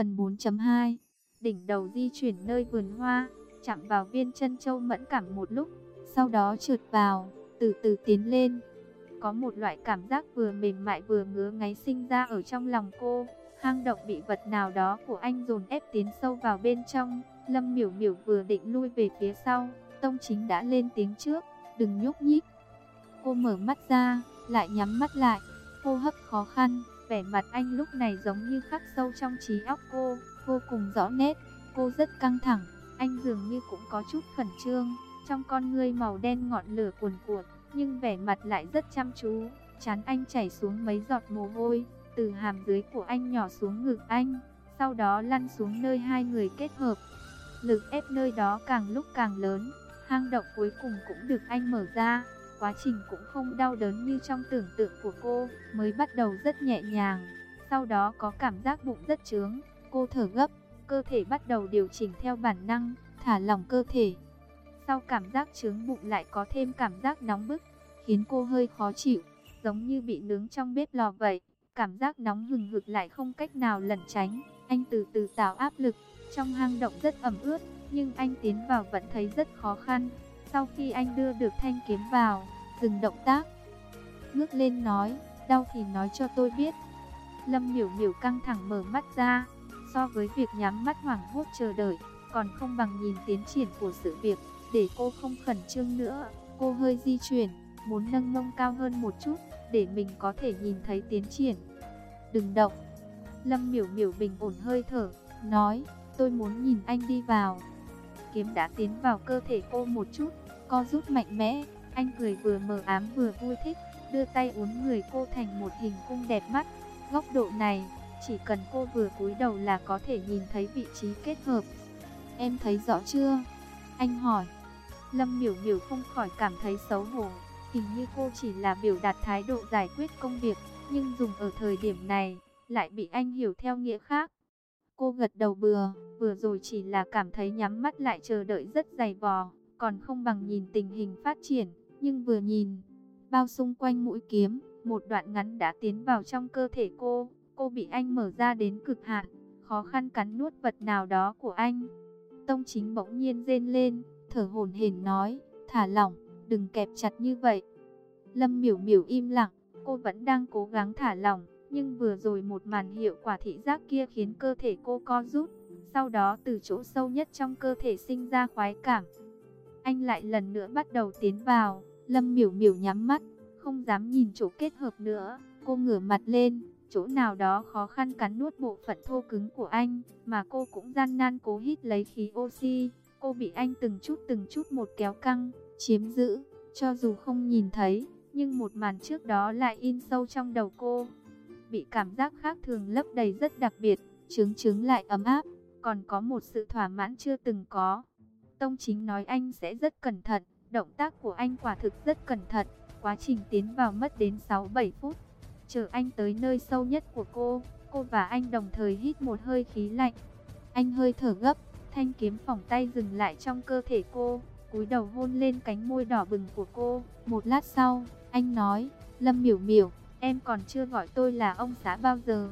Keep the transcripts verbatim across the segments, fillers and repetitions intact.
Phần bốn chấm hai. Đỉnh đầu di chuyển nơi vườn hoa, chạm vào viên chân châu mẫn cảm một lúc, sau đó trượt vào, từ từ tiến lên. Có một loại cảm giác vừa mềm mại vừa ngứa ngáy sinh ra ở trong lòng cô. Hang động bị vật nào đó của anh dồn ép tiến sâu vào bên trong. Lâm Miểu Miểu vừa định lui về phía sau, Tông Chính đã lên tiếng trước, đừng nhúc nhích. Cô mở mắt ra, lại nhắm mắt lại, hô hấp khó khăn. Vẻ mặt anh lúc này giống như khắc sâu trong trí óc cô, vô cùng rõ nét. Cô rất căng thẳng, anh dường như cũng có chút khẩn trương. Trong con ngươi màu đen ngọn lửa cuồn cuộn, nhưng vẻ mặt lại rất chăm chú. Trán anh chảy xuống mấy giọt mồ hôi, từ hàm dưới của anh nhỏ xuống ngực anh, sau đó lăn xuống nơi hai người kết hợp. Lực ép nơi đó càng lúc càng lớn, hang động cuối cùng cũng được anh mở ra. Quá trình cũng không đau đớn như trong tưởng tượng của cô, mới bắt đầu rất nhẹ nhàng, sau đó có cảm giác bụng rất trướng, cô thở gấp, cơ thể bắt đầu điều chỉnh theo bản năng, thả lỏng cơ thể. Sau cảm giác trướng bụng lại có thêm cảm giác nóng bức, khiến cô hơi khó chịu, giống như bị nướng trong bếp lò vậy. Cảm giác nóng hừng hực lại không cách nào lẩn tránh, anh từ từ tạo áp lực. Trong hang động rất ẩm ướt, nhưng anh tiến vào vẫn thấy rất khó khăn. Sau khi anh đưa được thanh kiếm vào, dừng động tác, ngước lên nói, đau thì nói cho tôi biết. Lâm Miểu Miểu căng thẳng mở mắt ra, so với việc nhắm mắt hoảng hốt chờ đợi, còn không bằng nhìn tiến triển của sự việc. Để cô không khẩn trương nữa, cô hơi di chuyển, muốn nâng mông cao hơn một chút, để mình có thể nhìn thấy tiến triển. Đừng động. Lâm Miểu Miểu bình ổn hơi thở, nói, tôi muốn nhìn anh đi vào. Kiếm đã tiến vào cơ thể cô một chút, co rút mạnh mẽ. Anh cười vừa mờ ám vừa vui thích, đưa tay uốn người cô thành một hình cung đẹp mắt. Góc độ này, chỉ cần cô vừa cúi đầu là có thể nhìn thấy vị trí kết hợp. Em thấy rõ chưa? Anh hỏi. Lâm Miểu Miểu không khỏi cảm thấy xấu hổ. Hình như cô chỉ là biểu đạt thái độ giải quyết công việc, nhưng dùng ở thời điểm này, lại bị anh hiểu theo nghĩa khác. Cô gật đầu bừa, vừa rồi chỉ là cảm thấy nhắm mắt lại chờ đợi rất dày vò, còn không bằng nhìn tình hình phát triển. Nhưng vừa nhìn, bao xung quanh mũi kiếm, một đoạn ngắn đã tiến vào trong cơ thể cô. Cô bị anh mở ra đến cực hạn, khó khăn cắn nuốt vật nào đó của anh. Tông Chính bỗng nhiên rên lên, thở hổn hển nói, thả lỏng, đừng kẹp chặt như vậy. Lâm Miểu Miểu im lặng, cô vẫn đang cố gắng thả lỏng, nhưng vừa rồi một màn hiệu quả thị giác kia khiến cơ thể cô co rút, sau đó từ chỗ sâu nhất trong cơ thể sinh ra khoái cảm. Anh lại lần nữa bắt đầu tiến vào, Lâm Miểu Miểu nhắm mắt, không dám nhìn chỗ kết hợp nữa, cô ngửa mặt lên, chỗ nào đó khó khăn cắn nuốt bộ phận thô cứng của anh, mà cô cũng gian nan cố hít lấy khí oxy. Cô bị anh từng chút từng chút một kéo căng, chiếm giữ, cho dù không nhìn thấy, nhưng một màn trước đó lại in sâu trong đầu cô. Bị cảm giác khác thường lấp đầy rất đặc biệt, trướng trướng lại ấm áp, còn có một sự thỏa mãn chưa từng có. Tông Chính nói anh sẽ rất cẩn thận, động tác của anh quả thực rất cẩn thận, quá trình tiến vào mất đến sáu bảy phút. Chờ anh tới nơi sâu nhất của cô, cô và anh đồng thời hít một hơi khí lạnh. Anh hơi thở gấp, thanh kiếm phỏng tay dừng lại trong cơ thể cô, cúi đầu hôn lên cánh môi đỏ bừng của cô. Một lát sau, anh nói, Lâm Miểu Miểu, em còn chưa gọi tôi là ông xã bao giờ.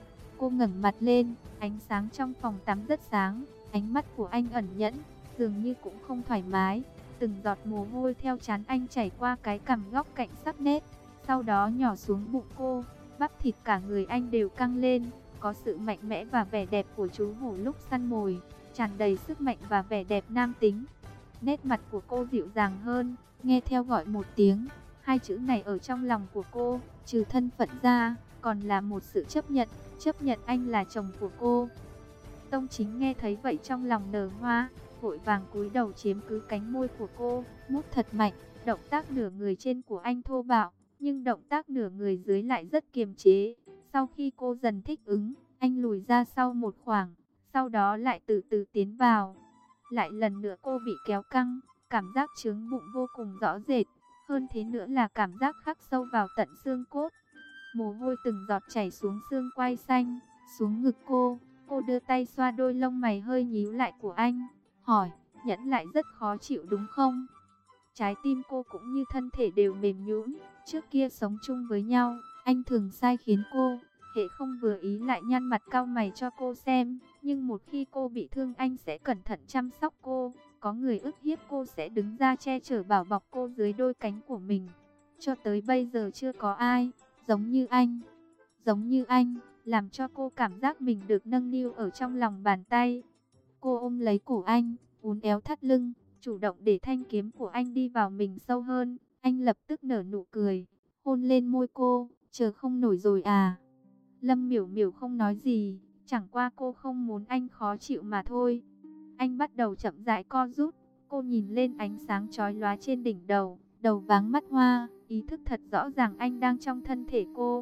Cô ngẩng mặt lên, ánh sáng trong phòng tắm rất sáng, ánh mắt của anh ẩn nhẫn, dường như cũng không thoải mái. Từng giọt mồ hôi theo trán anh chảy qua cái cằm góc cạnh sắc nét, sau đó nhỏ xuống bụng cô, bắp thịt cả người anh đều căng lên, có sự mạnh mẽ và vẻ đẹp của chú hổ lúc săn mồi, tràn đầy sức mạnh và vẻ đẹp nam tính. Nét mặt của cô dịu dàng hơn, nghe theo gọi một tiếng, hai chữ này ở trong lòng của cô, trừ thân phận ra, còn là một sự chấp nhận, chấp nhận anh là chồng của cô. Tông Chính nghe thấy vậy trong lòng nở hoa, vội vàng cúi đầu chiếm cứ cánh môi của cô, mút thật mạnh. Động tác nửa người trên của anh thô bạo, nhưng động tác nửa người dưới lại rất kiềm chế. Sau khi cô dần thích ứng, anh lùi ra sau một khoảng, sau đó lại từ từ tiến vào. Lại lần nữa cô bị kéo căng, cảm giác trướng bụng vô cùng rõ rệt, hơn thế nữa là cảm giác khắc sâu vào tận xương cốt. Mồ hôi từng giọt chảy xuống xương quai xanh, xuống ngực cô. Cô đưa tay xoa đôi lông mày hơi nhíu lại của anh, hỏi, nhẫn lại rất khó chịu đúng không? Trái tim cô cũng như thân thể đều mềm nhũn. Trước kia sống chung với nhau, anh thường sai khiến cô, Hệ không vừa ý lại nhăn mặt cau mày cho cô xem, nhưng một khi cô bị thương anh sẽ cẩn thận chăm sóc cô, có người ức hiếp cô sẽ đứng ra che chở bảo bọc cô dưới đôi cánh của mình. Cho tới bây giờ chưa có ai giống như anh, giống như anh, làm cho cô cảm giác mình được nâng niu ở trong lòng bàn tay. Cô ôm lấy cổ anh, uốn éo thắt lưng, chủ động để thanh kiếm của anh đi vào mình sâu hơn. Anh lập tức nở nụ cười, hôn lên môi cô. Chờ không nổi rồi à? Lâm Miểu Miểu không nói gì, chẳng qua cô không muốn anh khó chịu mà thôi. Anh bắt đầu chậm rãi co rút, cô nhìn lên ánh sáng chói lóa trên đỉnh đầu, đầu váng mắt hoa, ý thức thật rõ ràng anh đang trong thân thể cô.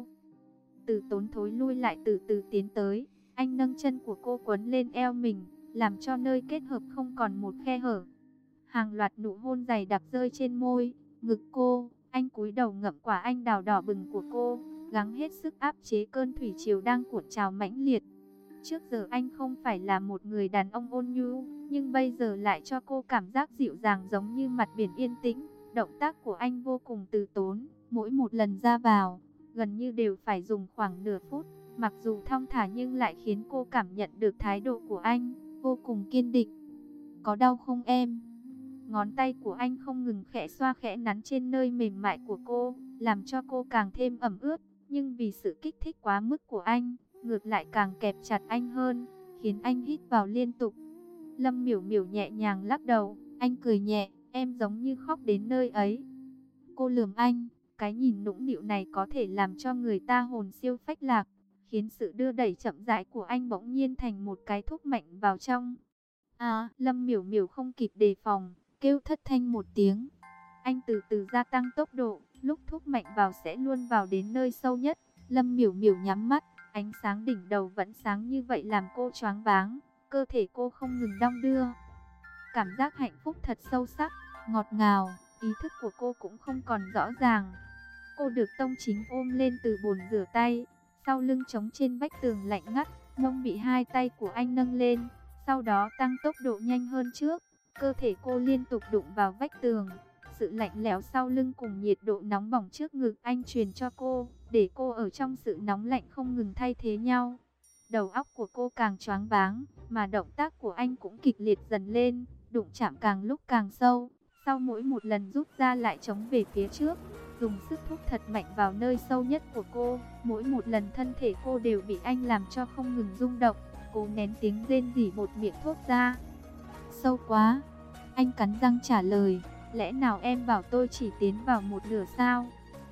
Từ Tốn thối lui lại từ từ tiến tới, anh nâng chân của cô quấn lên eo mình, làm cho nơi kết hợp không còn một khe hở. Hàng loạt nụ hôn dày đặc rơi trên môi, ngực cô, anh cúi đầu ngậm quả anh đào đỏ bừng của cô, gắng hết sức áp chế cơn thủy triều đang cuộn trào mãnh liệt. Trước giờ anh không phải là một người đàn ông ôn nhu, nhưng bây giờ lại cho cô cảm giác dịu dàng giống như mặt biển yên tĩnh. Động tác của anh vô cùng từ tốn, mỗi một lần ra vào, gần như đều phải dùng khoảng nửa phút. Mặc dù thong thả nhưng lại khiến cô cảm nhận được thái độ của anh, vô cùng kiên định. Có đau không em? Ngón tay của anh không ngừng khẽ xoa khẽ nắn trên nơi mềm mại của cô, làm cho cô càng thêm ẩm ướt. Nhưng vì sự kích thích quá mức của anh, ngược lại càng kẹp chặt anh hơn, khiến anh hít vào liên tục. Lâm Miểu Miểu nhẹ nhàng lắc đầu, anh cười nhẹ, em giống như khóc đến nơi ấy. Cô lườm anh, cái nhìn nũng nịu này có thể làm cho người ta hồn siêu phách lạc, khiến sự đưa đẩy chậm rãi của anh bỗng nhiên thành một cái thúc mạnh vào trong. À, Lâm Miểu Miểu không kịp đề phòng, kêu thất thanh một tiếng. Anh từ từ gia tăng tốc độ, lúc thúc mạnh vào sẽ luôn vào đến nơi sâu nhất. Lâm Miểu Miểu nhắm mắt, ánh sáng đỉnh đầu vẫn sáng như vậy làm cô choáng váng, cơ thể cô không ngừng đong đưa. Cảm giác hạnh phúc thật sâu sắc, ngọt ngào, ý thức của cô cũng không còn rõ ràng. Cô được Tông Chính ôm lên từ bồn rửa tay, sau lưng chống trên vách tường lạnh ngắt, mông bị hai tay của anh nâng lên, sau đó tăng tốc độ nhanh hơn trước. Cơ thể cô liên tục đụng vào vách tường, sự lạnh lẽo sau lưng cùng nhiệt độ nóng bỏng trước ngực anh truyền cho cô, để cô ở trong sự nóng lạnh không ngừng thay thế nhau. Đầu óc của cô càng choáng váng, mà động tác của anh cũng kịch liệt dần lên, đụng chạm càng lúc càng sâu. Sau mỗi một lần rút ra lại chống về phía trước, dùng sức thúc thật mạnh vào nơi sâu nhất của cô. Mỗi một lần thân thể cô đều bị anh làm cho không ngừng rung động, cố nén tiếng rên rỉ một miệng thốt ra. Sâu quá, anh cắn răng trả lời, lẽ nào em bảo tôi chỉ tiến vào một nửa sao?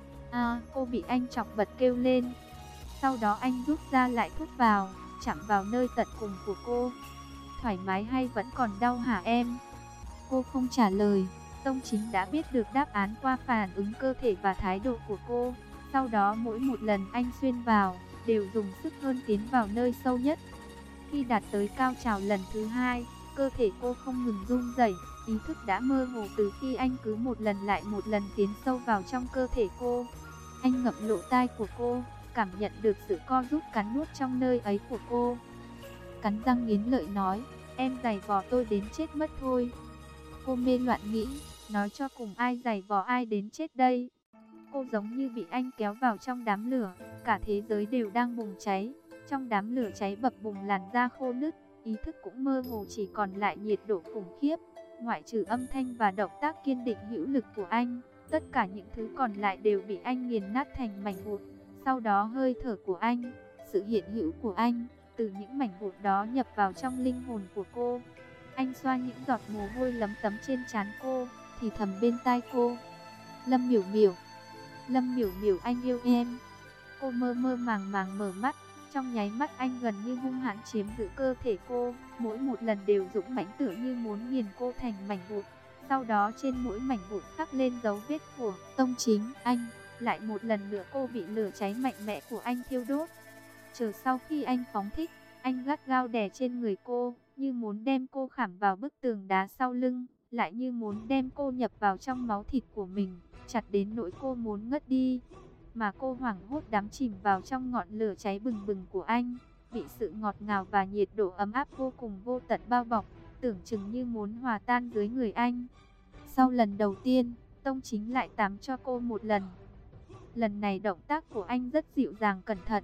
À, cô bị anh chọc bật kêu lên. Sau đó anh rút ra lại thúc vào, chạm vào nơi tận cùng của cô. Thoải mái hay vẫn còn đau hả em? Cô không trả lời. Tông Chính đã biết được đáp án qua phản ứng cơ thể và thái độ của cô. Sau đó mỗi một lần anh xuyên vào, đều dùng sức hơn tiến vào nơi sâu nhất. Khi đạt tới cao trào lần thứ hai, cơ thể cô không ngừng run rẩy, ý thức đã mơ hồ từ khi anh cứ một lần lại một lần tiến sâu vào trong cơ thể cô. Anh ngậm lỗ tai của cô, cảm nhận được sự co rút cắn nuốt trong nơi ấy của cô. Cắn răng nghiến lợi nói, em giày vò tôi đến chết mất thôi. Cô mê loạn nghĩ, nói cho cùng ai giày vò ai đến chết đây. Cô giống như bị anh kéo vào trong đám lửa, cả thế giới đều đang bùng cháy. Trong đám lửa cháy bập bùng làn da khô nứt, ý thức cũng mơ hồ chỉ còn lại nhiệt độ khủng khiếp. Ngoại trừ âm thanh và động tác kiên định hữu lực của anh, tất cả những thứ còn lại đều bị anh nghiền nát thành mảnh vụn. Sau đó hơi thở của anh, sự hiện hữu của anh, từ những mảnh vụn đó nhập vào trong linh hồn của cô. Anh xoa những giọt mồ hôi lấm tấm trên trán cô, thì thầm bên tai cô, Lâm Miểu Miểu, Lâm Miểu Miểu anh yêu em. Cô mơ mơ màng màng mở mắt, trong nháy mắt anh gần như hung hãn chiếm giữ cơ thể cô, mỗi một lần đều dũng mãnh tựa như muốn nghiền cô thành mảnh vụn. Sau đó trên mỗi mảnh vụn khắc lên dấu vết của Tông Chính anh. Lại một lần nữa cô bị lửa cháy mạnh mẽ của anh thiêu đốt. Chờ sau khi anh phóng thích, anh gắt gao đè trên người cô, như muốn đem cô khảm vào bức tường đá sau lưng, lại như muốn đem cô nhập vào trong máu thịt của mình, chặt đến nỗi cô muốn ngất đi. Mà cô hoảng hốt đắm chìm vào trong ngọn lửa cháy bừng bừng của anh, bị sự ngọt ngào và nhiệt độ ấm áp vô cùng vô tận bao bọc, tưởng chừng như muốn hòa tan dưới người anh. Sau lần đầu tiên, Tông Chính lại tắm cho cô một lần. Lần này động tác của anh rất dịu dàng cẩn thận,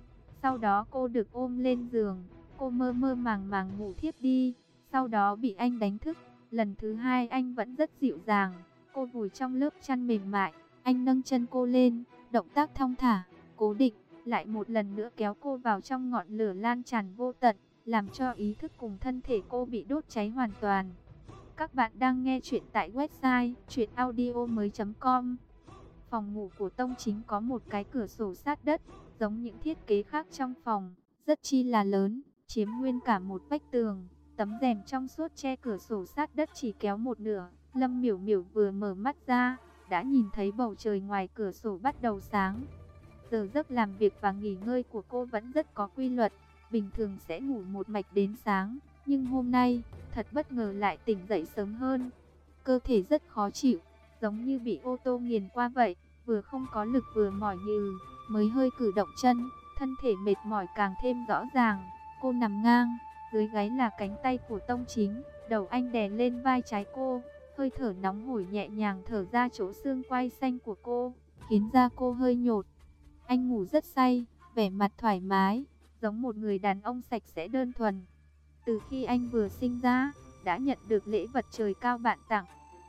Sau đó cô được ôm lên giường, cô mơ mơ màng màng ngủ thiếp đi, sau đó bị anh đánh thức. Lần thứ hai anh vẫn rất dịu dàng, cô vùi trong lớp chăn mềm mại, anh nâng chân cô lên, động tác thong thả, cố định, lại một lần nữa kéo cô vào trong ngọn lửa lan tràn vô tận, làm cho ý thức cùng thân thể cô bị đốt cháy hoàn toàn. Các bạn đang nghe chuyện tại website truyện audio mới chấm com. Phòng ngủ của Tông Chính có một cái cửa sổ sát đất, giống những thiết kế khác trong phòng, rất chi là lớn, chiếm nguyên cả một vách tường. Tấm rèm trong suốt che cửa sổ sát đất chỉ kéo một nửa. Lâm Miểu Miểu vừa mở mắt ra, đã nhìn thấy bầu trời ngoài cửa sổ bắt đầu sáng. Giờ giấc làm việc và nghỉ ngơi của cô vẫn rất có quy luật, bình thường sẽ ngủ một mạch đến sáng, nhưng hôm nay, thật bất ngờ lại tỉnh dậy sớm hơn. Cơ thể rất khó chịu, giống như bị ô tô nghiền qua vậy, vừa không có lực vừa mỏi nhừ, mới hơi cử động chân, thân thể mệt mỏi càng thêm rõ ràng. Cô nằm ngang, dưới gáy là cánh tay của Tông Chính, đầu anh đè lên vai trái cô, hơi thở nóng hổi nhẹ nhàng thở ra chỗ xương quai xanh của cô, khiến da cô hơi nhột. Anh ngủ rất say, vẻ mặt thoải mái, giống một người đàn ông sạch sẽ đơn thuần. Từ khi anh vừa sinh ra, đã nhận được lễ vật trời cao bạn tặng.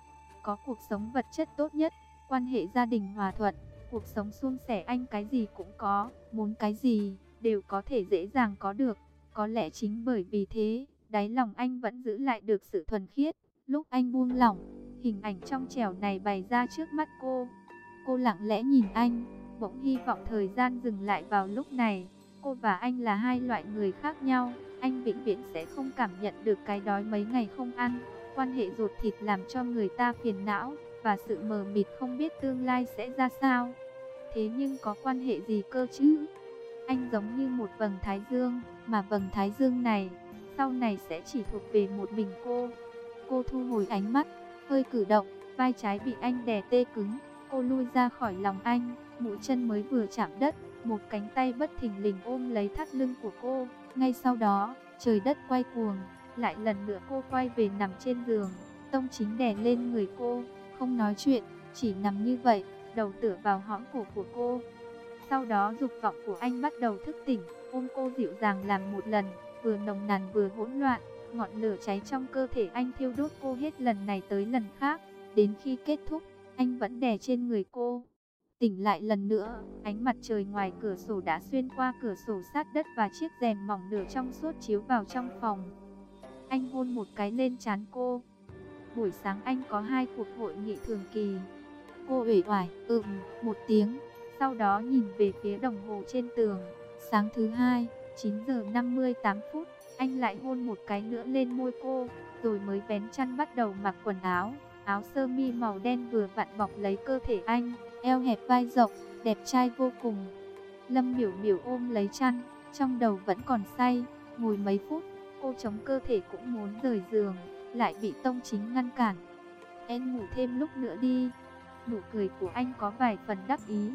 Có cuộc sống vật chất tốt nhất, quan hệ gia đình hòa thuận, cuộc sống suôn sẻ, anh cái gì cũng có, muốn cái gì, đều có thể dễ dàng có được. Có lẽ chính bởi vì thế, đáy lòng anh vẫn giữ lại được sự thuần khiết. Lúc anh buông lỏng, hình ảnh trong trẻo này bày ra trước mắt cô. Cô lặng lẽ nhìn anh, bỗng hy vọng thời gian dừng lại vào lúc này. Cô và anh là hai loại người khác nhau, anh vĩnh viễn sẽ không cảm nhận được cái đói mấy ngày không ăn. Quan hệ ruột thịt làm cho người ta phiền não, và sự mờ mịt không biết tương lai sẽ ra sao. Thế nhưng có quan hệ gì cơ chứ? Anh giống như một vầng thái dương, mà vầng thái dương này, sau này sẽ chỉ thuộc về một mình cô. Cô thu hồi ánh mắt, hơi cử động, vai trái bị anh đè tê cứng. Cô lui ra khỏi lòng anh, mũi chân mới vừa chạm đất, một cánh tay bất thình lình ôm lấy thắt lưng của cô. Ngay sau đó, trời đất quay cuồng, lại lần nữa cô quay về nằm trên giường. Tông Chính đè lên người cô, không nói chuyện, chỉ nằm như vậy, đầu tựa vào hõm cổ của cô. Sau đó dục vọng của anh bắt đầu thức tỉnh, ôm cô dịu dàng làm một lần, vừa nồng nàn vừa hỗn loạn. Ngọn lửa cháy trong cơ thể anh thiêu đốt cô hết lần này tới lần khác, đến khi kết thúc, anh vẫn đè trên người cô. Tỉnh lại lần nữa, ánh mặt trời ngoài cửa sổ đã xuyên qua cửa sổ sát đất và chiếc rèm mỏng nửa trong suốt chiếu vào trong phòng. Anh hôn một cái lên trán cô. Buổi sáng anh có hai cuộc hội nghị thường kỳ. Cô uể oải ừm một tiếng, sau đó nhìn về phía đồng hồ trên tường. Sáng thứ hai, chín giờ năm mươi tám phút, anh lại hôn một cái nữa lên môi cô, rồi mới vén chăn bắt đầu mặc quần áo. Áo sơ mi màu đen vừa vặn bọc lấy cơ thể anh, eo hẹp vai rộng, đẹp trai vô cùng. Lâm Miểu Miểu ôm lấy chăn, trong đầu vẫn còn say, ngồi mấy phút, cô chống cơ thể cũng muốn rời giường, lại bị Tông Chính ngăn cản. Em ngủ thêm lúc nữa đi. Nụ cười của anh có vài phần đắc ý.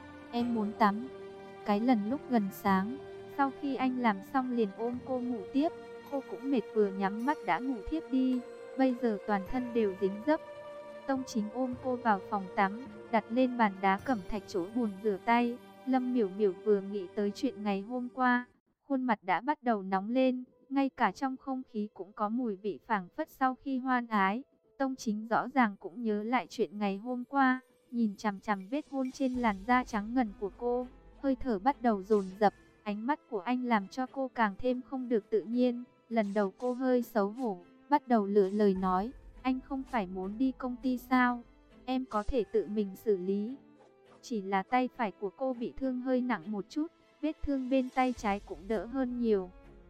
Em muốn tắm. Cái lần lúc gần sáng, sau khi anh làm xong liền ôm cô ngủ tiếp, cô cũng mệt vừa nhắm mắt đã ngủ thiếp đi, bây giờ toàn thân đều dính dấp. Tông Chính ôm cô vào phòng tắm, đặt lên bàn đá cẩm thạch chỗ bồn rửa tay. Lâm Miểu Miểu vừa nghĩ tới chuyện ngày hôm qua, khuôn mặt đã bắt đầu nóng lên, ngay cả trong không khí cũng có mùi vị phảng phất sau khi hoan ái. Tông Chính rõ ràng cũng nhớ lại chuyện ngày hôm qua, nhìn chằm chằm vết hôn trên làn da trắng ngần của cô, hơi thở bắt đầu dồn dập, ánh mắt của anh làm cho cô càng thêm không được tự nhiên. Lần đầu cô hơi xấu hổ, bắt đầu lựa lời nói, anh không phải muốn đi công ty sao, em có thể tự mình xử lý. Chỉ là tay phải của cô bị thương hơi nặng một chút, vết thương bên tay trái cũng đỡ hơn nhiều.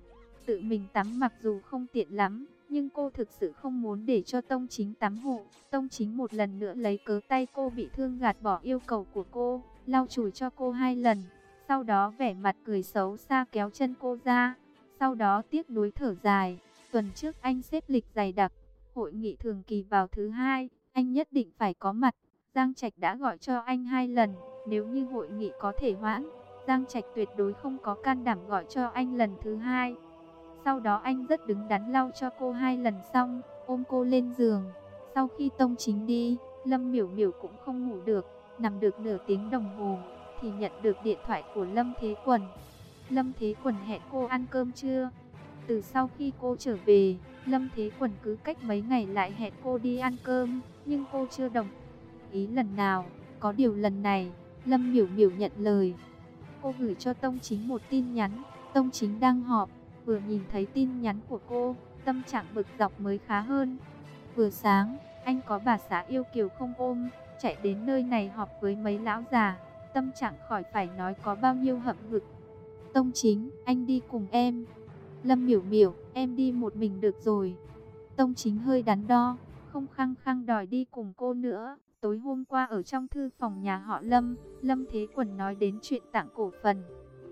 Tự mình tắm mặc dù không tiện lắm, nhưng cô thực sự không muốn để cho Tông Chính tắm hộ. Tông Chính một lần nữa lấy cớ tay cô bị thương gạt bỏ yêu cầu của cô, lau chùi cho cô hai lần. Sau đó vẻ mặt cười xấu xa kéo chân cô ra. Sau đó tiếc nuối thở dài. Tuần trước anh xếp lịch dày đặc, hội nghị thường kỳ vào thứ hai, anh nhất định phải có mặt. Giang Trạch đã gọi cho anh hai lần, nếu như hội nghị có thể hoãn, Giang Trạch tuyệt đối không có can đảm gọi cho anh lần thứ hai. Sau đó anh rất đứng đắn lau cho cô hai lần xong, ôm cô lên giường. Sau khi Tông Chính đi, Lâm Miểu Miểu cũng không ngủ được, nằm được nửa tiếng đồng hồ, thì nhận được điện thoại của Lâm Thế Quần. Lâm Thế Quần hẹn cô ăn cơm chưa? Từ sau khi cô trở về, Lâm Thế Quần cứ cách mấy ngày lại hẹn cô đi ăn cơm, nhưng cô chưa đồng ý lần nào. Có điều lần này, Lâm Miểu Miểu nhận lời. Cô gửi cho Tông Chính một tin nhắn. Tông Chính đang họp, vừa nhìn thấy tin nhắn của cô, tâm trạng bực dọc mới khá hơn. Vừa sáng, anh có bà xã yêu kiều không ôm, chạy đến nơi này họp với mấy lão già, tâm trạng khỏi phải nói có bao nhiêu hậm hực. Tông Chính, anh đi cùng em. Lâm Miểu Miểu, em đi một mình được rồi. Tông Chính hơi đắn đo, không khăng khăng đòi đi cùng cô nữa. Tối hôm qua ở trong thư phòng nhà họ Lâm, Lâm Thế Quần nói đến chuyện tặng cổ phần.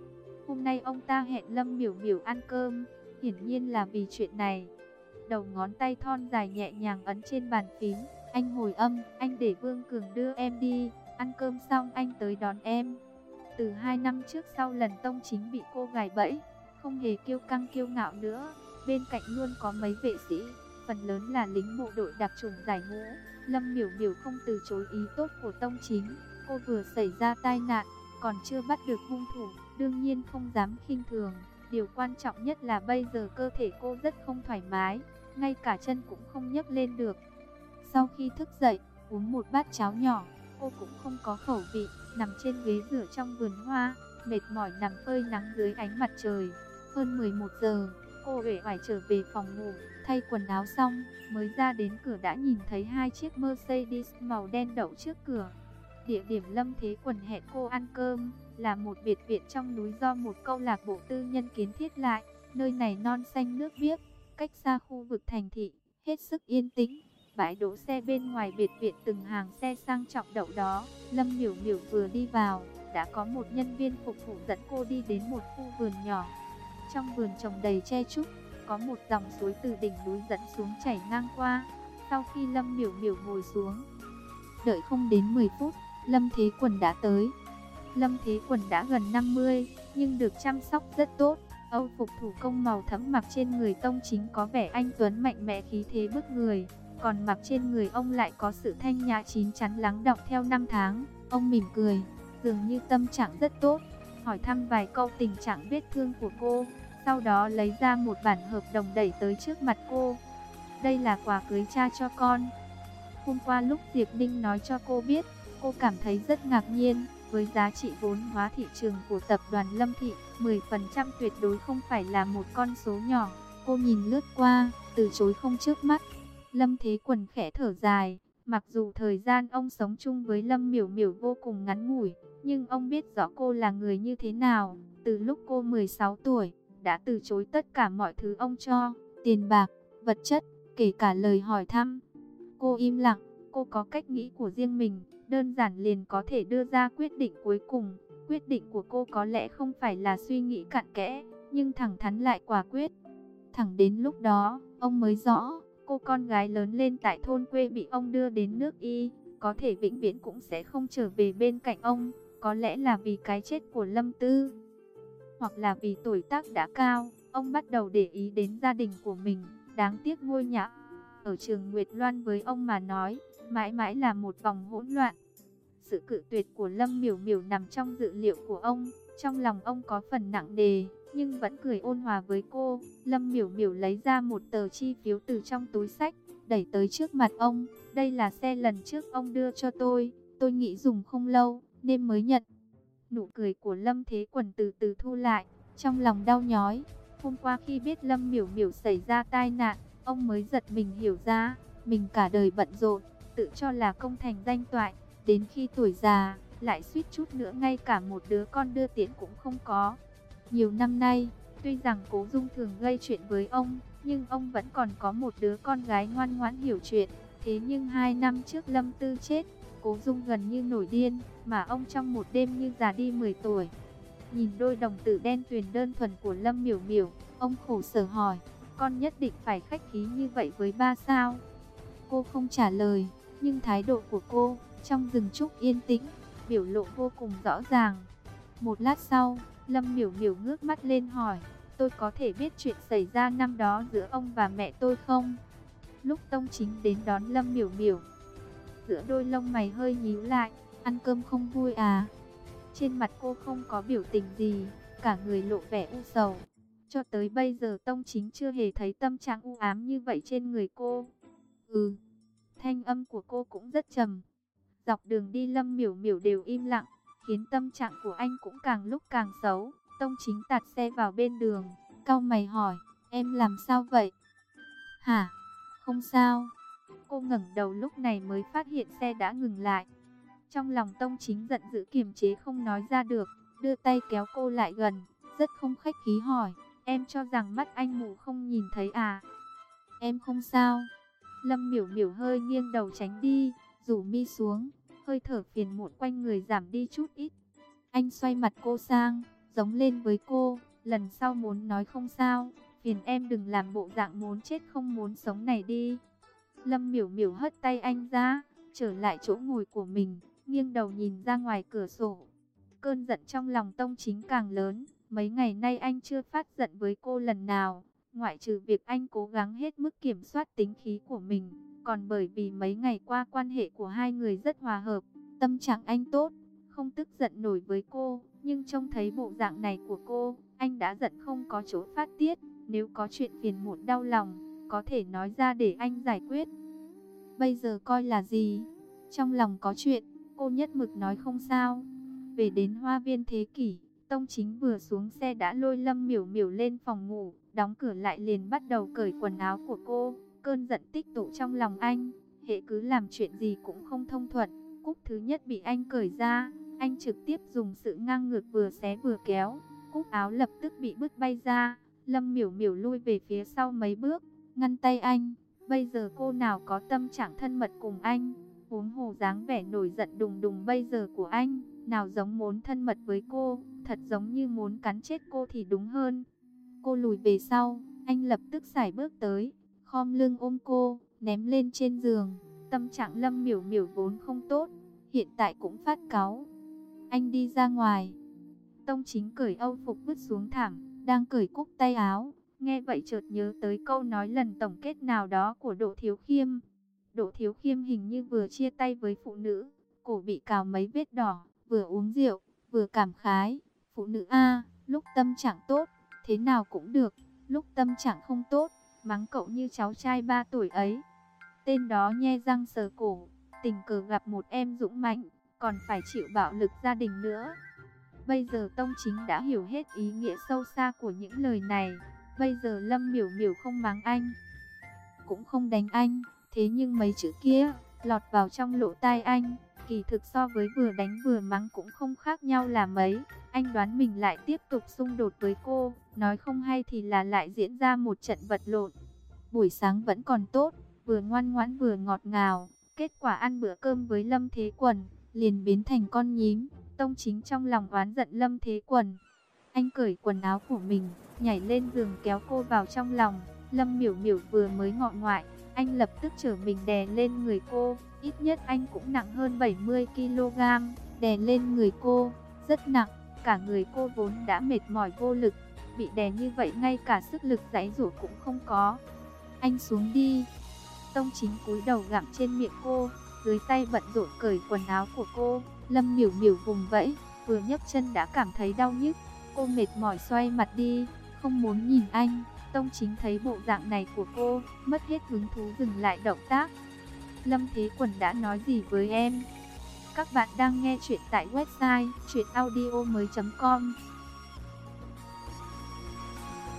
Hôm nay ông ta hẹn Lâm Miểu Miểu ăn cơm, hiển nhiên là vì chuyện này. Đầu ngón tay thon dài nhẹ nhàng ấn trên bàn phím. Anh hồi âm, anh để Vương Cường đưa em đi, ăn cơm xong anh tới đón em. Từ hai năm trước sau lần Tông Chính bị cô gài bẫy, không hề kiêu căng kiêu ngạo nữa, bên cạnh luôn có mấy vệ sĩ, phần lớn là lính bộ đội đặc chủng giải ngũ. Lâm Miểu Miểu không từ chối ý tốt của Tông Chính. Cô vừa xảy ra tai nạn, còn chưa bắt được hung thủ, đương nhiên không dám khinh thường. Điều quan trọng nhất là bây giờ cơ thể cô rất không thoải mái, ngay cả chân cũng không nhấc lên được. Sau khi thức dậy, uống một bát cháo nhỏ, cô cũng không có khẩu vị, nằm trên ghế rửa trong vườn hoa, mệt mỏi nằm phơi nắng dưới ánh mặt trời. Hơn mười một giờ, cô uể oải trở về phòng ngủ, thay quần áo xong, mới ra đến cửa đã nhìn thấy hai chiếc Mercedes màu đen đậu trước cửa. Địa điểm Lâm Thế Quần hẹn cô ăn cơm là một biệt viện trong núi do một câu lạc bộ tư nhân kiến thiết lại. Nơi này non xanh nước biếc, cách xa khu vực thành thị, hết sức yên tĩnh. Bãi đỗ xe bên ngoài biệt viện từng hàng xe sang trọng đậu đó. Lâm Miểu Miểu vừa đi vào, đã có một nhân viên phục vụ dẫn cô đi đến một khu vườn nhỏ. Trong vườn trồng đầy tre trúc, có một dòng suối từ đỉnh núi dẫn xuống chảy ngang qua. Sau khi Lâm Miểu Miểu ngồi xuống, đợi không đến mười phút, Lâm Thế Quần đã tới. Lâm Thế Quần đã gần năm mươi, nhưng được chăm sóc rất tốt. Âu phục thủ công màu thẫm mặc trên người Tông Chính có vẻ anh tuấn mạnh mẽ khí thế bức người, còn mặc trên người ông lại có sự thanh nhã chín chắn lắng đọng theo năm tháng. Ông mỉm cười, dường như tâm trạng rất tốt, hỏi thăm vài câu tình trạng vết thương của cô, sau đó lấy ra một bản hợp đồng đẩy tới trước mặt cô. Đây là quà cưới cha cho con. Hôm qua lúc Diệp Ninh nói cho cô biết, cô cảm thấy rất ngạc nhiên. Với giá trị vốn hóa thị trường của tập đoàn Lâm Thị, mười phần trăm tuyệt đối không phải là một con số nhỏ. Cô nhìn lướt qua, từ chối không chớp mắt. Lâm Thế Quần khẽ thở dài. Mặc dù thời gian ông sống chung với Lâm Miểu Miểu vô cùng ngắn ngủi, nhưng ông biết rõ cô là người như thế nào. Từ lúc cô mười sáu tuổi, đã từ chối tất cả mọi thứ ông cho, tiền bạc, vật chất, kể cả lời hỏi thăm. Cô im lặng, cô có cách nghĩ của riêng mình, đơn giản liền có thể đưa ra quyết định cuối cùng. Quyết định của cô có lẽ không phải là suy nghĩ cặn kẽ, nhưng thẳng thắn lại quả quyết. Thẳng đến lúc đó, ông mới rõ, cô con gái lớn lên tại thôn quê bị ông đưa đến nước Y, có thể vĩnh viễn cũng sẽ không trở về bên cạnh ông. Có lẽ là vì cái chết của Lâm Tư, hoặc là vì tuổi tác đã cao, ông bắt đầu để ý đến gia đình của mình. Đáng tiếc ngôi nhà ở Trường Nguyệt Loan với ông mà nói, mãi mãi là một vòng hỗn loạn. Sự cự tuyệt của Lâm Miểu Miểu nằm trong dự liệu của ông, trong lòng ông có phần nặng nề, nhưng vẫn cười ôn hòa với cô. Lâm Miểu Miểu lấy ra một tờ chi phiếu từ trong túi xách, đẩy tới trước mặt ông. Đây là xe lần trước ông đưa cho tôi, tôi nghĩ dùng không lâu, nên mới nhận. Nụ cười của Lâm Thế Quần từ từ thu lại, trong lòng đau nhói. Hôm qua khi biết Lâm Miểu Miểu xảy ra tai nạn, ông mới giật mình hiểu ra, mình cả đời bận rộn, tự cho là công thành danh toại, đến khi tuổi già, lại suýt chút nữa ngay cả một đứa con đưa tiễn cũng không có. Nhiều năm nay, tuy rằng Cố Dung thường gây chuyện với ông, nhưng ông vẫn còn có một đứa con gái ngoan ngoãn hiểu chuyện. Thế nhưng hai năm trước Lâm Tư chết, Cố Dung gần như nổi điên, mà ông trong một đêm như già đi mười tuổi. Nhìn đôi đồng tử đen tuyền đơn thuần của Lâm Miểu Miểu, ông khổ sở hỏi, con nhất định phải khách khí như vậy với ba sao? Cô không trả lời, nhưng thái độ của cô, trong rừng trúc yên tĩnh, biểu lộ vô cùng rõ ràng. Một lát sau, Lâm Miểu Miểu ngước mắt lên hỏi, tôi có thể biết chuyện xảy ra năm đó giữa ông và mẹ tôi không? Lúc Tông Chính đến đón Lâm Miểu Miểu, giữa đôi lông mày hơi nhíu lại, ăn cơm không vui à? Trên mặt cô không có biểu tình gì, cả người lộ vẻ u sầu. Cho tới bây giờ Tông Chính chưa hề thấy tâm trạng u ám như vậy trên người cô. Ừ, thanh âm của cô cũng rất trầm. Dọc đường đi Lâm Miểu Miểu đều im lặng, khiến tâm trạng của anh cũng càng lúc càng xấu. Tông Chính tạt xe vào bên đường, cau mày hỏi, em làm sao vậy? Hả? Không sao. Cô ngẩng đầu lúc này mới phát hiện xe đã ngừng lại. Trong lòng Tông Chính giận dữ kiềm chế không nói ra được, đưa tay kéo cô lại gần, rất không khách khí hỏi, em cho rằng mắt anh mù không nhìn thấy à? Em không sao. Lâm Miểu Miểu hơi nghiêng đầu tránh đi, rủ mi xuống, hơi thở phiền muộn quanh người giảm đi chút ít. Anh xoay mặt cô sang, giống lên với cô, lần sau muốn nói không sao, phiền em đừng làm bộ dạng muốn chết không muốn sống này đi. Lâm Miểu Miểu hất tay anh ra, trở lại chỗ ngồi của mình, nghiêng đầu nhìn ra ngoài cửa sổ. Cơn giận trong lòng Tông Chính càng lớn, mấy ngày nay anh chưa phát giận với cô lần nào, ngoại trừ việc anh cố gắng hết mức kiểm soát tính khí của mình, còn bởi vì mấy ngày qua quan hệ của hai người rất hòa hợp, tâm trạng anh tốt, không tức giận nổi với cô, nhưng trông thấy bộ dạng này của cô, anh đã giận không có chỗ phát tiết, nếu có chuyện phiền muộn đau lòng, có thể nói ra để anh giải quyết. Bây giờ coi là gì? Trong lòng có chuyện, cô nhất mực nói không sao. Về đến Hoa Viên Thế Kỷ, Tông Chính vừa xuống xe đã lôi Lâm Miểu Miểu lên phòng ngủ, đóng cửa lại liền bắt đầu cởi quần áo của cô. Cơn giận tích tụ trong lòng anh, hễ cứ làm chuyện gì cũng không thông thuận. Cúc thứ nhất bị anh cởi ra, anh trực tiếp dùng sự ngang ngược vừa xé vừa kéo. Cúc áo lập tức bị bứt bay ra, Lâm Miểu Miểu lui về phía sau mấy bước, ngăn tay anh. Bây giờ cô nào có tâm trạng thân mật cùng anh, huống hồ dáng vẻ nổi giận đùng đùng bây giờ của anh, nào giống muốn thân mật với cô, thật giống như muốn cắn chết cô thì đúng hơn. Cô lùi về sau, anh lập tức sải bước tới, khom lưng ôm cô, ném lên trên giường. Tâm trạng Lâm Miểu Miểu vốn không tốt, hiện tại cũng phát cáu. Anh đi ra ngoài. Tông Chính cởi âu phục vứt xuống thảm, đang cởi cúc tay áo. Nghe vậy chợt nhớ tới câu nói lần tổng kết nào đó của Đỗ Thiếu Khiêm. Đỗ Thiếu Khiêm hình như vừa chia tay với phụ nữ, cổ bị cào mấy vết đỏ, vừa uống rượu, vừa cảm khái. Phụ nữ a, lúc tâm trạng tốt, thế nào cũng được, lúc tâm trạng không tốt, mắng cậu như cháu trai ba tuổi ấy. Tên đó nhe răng sờ cổ, tình cờ gặp một em dũng mãnh, còn phải chịu bạo lực gia đình nữa. Bây giờ Tông Chính đã hiểu hết ý nghĩa sâu xa của những lời này. Bây giờ Lâm Miểu Miểu không mắng anh, cũng không đánh anh, thế nhưng mấy chữ kia lọt vào trong lỗ tai anh, kỳ thực so với vừa đánh vừa mắng cũng không khác nhau là mấy. Anh đoán mình lại tiếp tục xung đột với cô, nói không hay thì là lại diễn ra một trận vật lộn. Buổi sáng vẫn còn tốt, vừa ngoan ngoãn vừa ngọt ngào, kết quả ăn bữa cơm với Lâm Thế Quần, liền biến thành con nhím. Tông Chính trong lòng oán giận Lâm Thế Quần. Anh cởi quần áo của mình, nhảy lên giường kéo cô vào trong lòng. Lâm Miểu Miểu vừa mới ngọ ngoại, anh lập tức trở mình đè lên người cô. Ít nhất anh cũng nặng hơn bảy mươi ki lô gam, đè lên người cô, rất nặng. Cả người cô vốn đã mệt mỏi vô lực, bị đè như vậy ngay cả sức lực giãy giụa cũng không có. Anh xuống đi. Tông Chính cúi đầu gặm trên miệng cô, dưới tay bận rộn cởi quần áo của cô. Lâm Miểu Miểu vùng vẫy, vừa nhấc chân đã cảm thấy đau nhức. Cô mệt mỏi xoay mặt đi, không muốn nhìn anh. Tông Chính thấy bộ dạng này của cô, mất hết hứng thú dừng lại động tác. Lâm Thế Quần đã nói gì với em? Các bạn đang nghe chuyện tại website truyện audio mới chấm com.